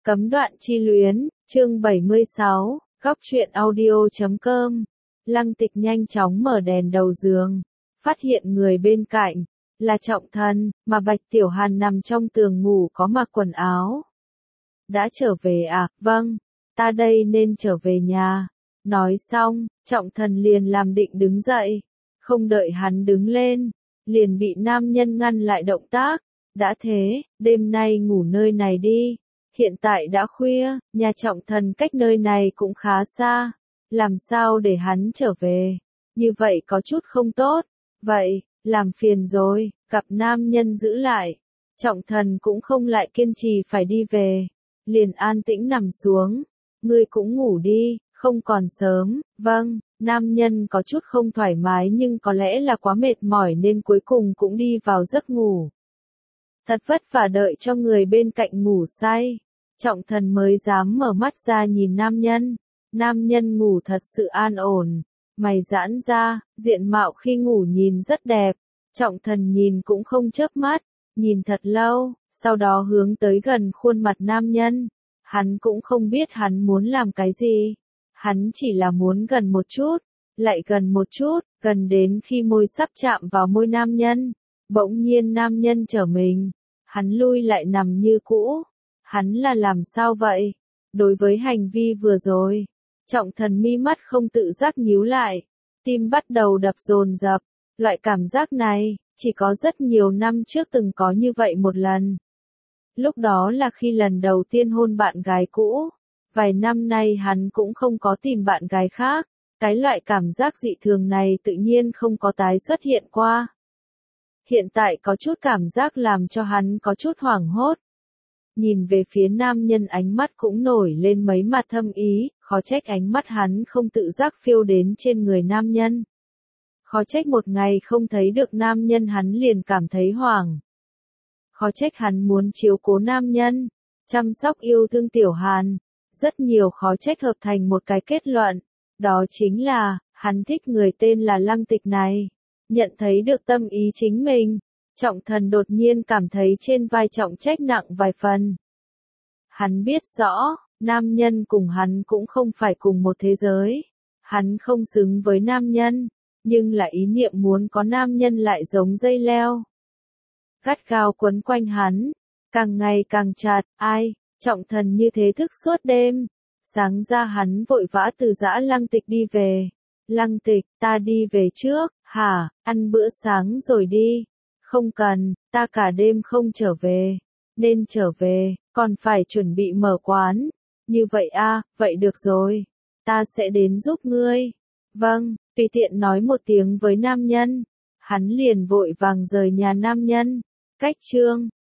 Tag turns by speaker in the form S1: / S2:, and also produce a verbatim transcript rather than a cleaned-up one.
S1: Cấm đoạn chi luyến, chương bảy mươi sáu, góc truyện audio chấm com. Lăng Tịch nhanh chóng mở đèn đầu giường, phát hiện người bên cạnh là Trọng Thần, mà Bạch Tiểu Hàn nằm trong tường ngủ có mặc quần áo. Đã trở về à? Vâng, ta đây nên trở về nhà. Nói xong, Trọng Thần liền làm định đứng dậy, không đợi hắn đứng lên, liền bị nam nhân ngăn lại động tác. Đã thế, đêm nay ngủ nơi này đi. Hiện tại đã khuya, nhà Trọng Thần cách nơi này cũng khá xa, làm sao để hắn trở về? Như vậy có chút không tốt. Vậy, làm phiền rồi, cặp nam nhân giữ lại. Trọng Thần cũng không lại kiên trì phải đi về, liền an tĩnh nằm xuống. Ngươi cũng ngủ đi, không còn sớm. Vâng, nam nhân có chút không thoải mái nhưng có lẽ là quá mệt mỏi nên cuối cùng cũng đi vào giấc ngủ. Thật vất vả đợi cho người bên cạnh ngủ say, Trọng Thần mới dám mở mắt ra nhìn nam nhân. Nam nhân ngủ thật sự an ổn, mày giãn ra, diện mạo khi ngủ nhìn rất đẹp. Trọng Thần nhìn cũng không chớp mắt, nhìn thật lâu, sau đó hướng tới gần khuôn mặt nam nhân. Hắn cũng không biết hắn muốn làm cái gì, hắn chỉ là muốn gần một chút, lại gần một chút, gần đến khi môi sắp chạm vào môi nam nhân. Bỗng nhiên nam nhân trở mình, hắn lui lại nằm như cũ. Hắn là làm sao vậy? Đối với hành vi vừa rồi, Trọng Thần mi mắt không tự giác nhíu lại, tim bắt đầu đập dồn dập. Loại cảm giác này, chỉ có rất nhiều năm trước từng có như vậy một lần. Lúc đó là khi lần đầu tiên hôn bạn gái cũ. Vài năm nay hắn cũng không có tìm bạn gái khác. Cái loại cảm giác dị thường này tự nhiên không có tái xuất hiện qua. Hiện tại có chút cảm giác làm cho hắn có chút hoảng hốt. Nhìn về phía nam nhân ánh mắt cũng nổi lên mấy mặt thâm ý, khó trách ánh mắt hắn không tự giác phiêu đến trên người nam nhân. Khó trách một ngày không thấy được nam nhân hắn liền cảm thấy hoảng. Khó trách hắn muốn chiếu cố nam nhân, chăm sóc yêu thương Tiểu Hàn. Rất nhiều khó trách hợp thành một cái kết luận, đó chính là, hắn thích người tên là Lăng Tịch này. Nhận thấy được tâm ý chính mình, Trọng Thần đột nhiên cảm thấy trên vai trọng trách nặng vài phần. Hắn biết rõ, nam nhân cùng hắn cũng không phải cùng một thế giới. Hắn không xứng với nam nhân, nhưng là ý niệm muốn có nam nhân lại giống dây leo. Gắt gao quấn quanh hắn, càng ngày càng chặt. Ai, Trọng Thần như thế thức suốt đêm. Sáng ra hắn vội vã từ dã Lăng Tịch đi về. Lăng Tịch, ta đi về trước. Hả, ăn bữa sáng rồi đi. Không cần, ta cả đêm không trở về. Nên trở về, còn phải chuẩn bị mở quán. Như vậy a, vậy được rồi. Ta sẽ đến giúp ngươi. Vâng, tùy tiện nói một tiếng với nam nhân. Hắn liền vội vàng rời nhà nam nhân. Cách chương